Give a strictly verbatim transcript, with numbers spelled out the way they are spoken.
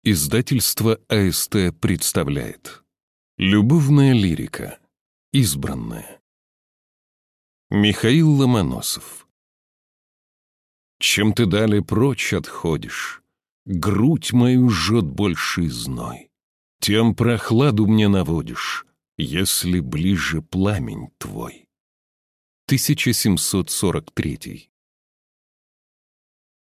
Издательство АСТ представляет. Любовная лирика. Избранная. Михаил Ломоносов. Чем ты далее прочь отходишь, грудь мою жжет больший зной, тем прохладу мне наводишь, если ближе пламень твой. тысяча семьсот сорок третий.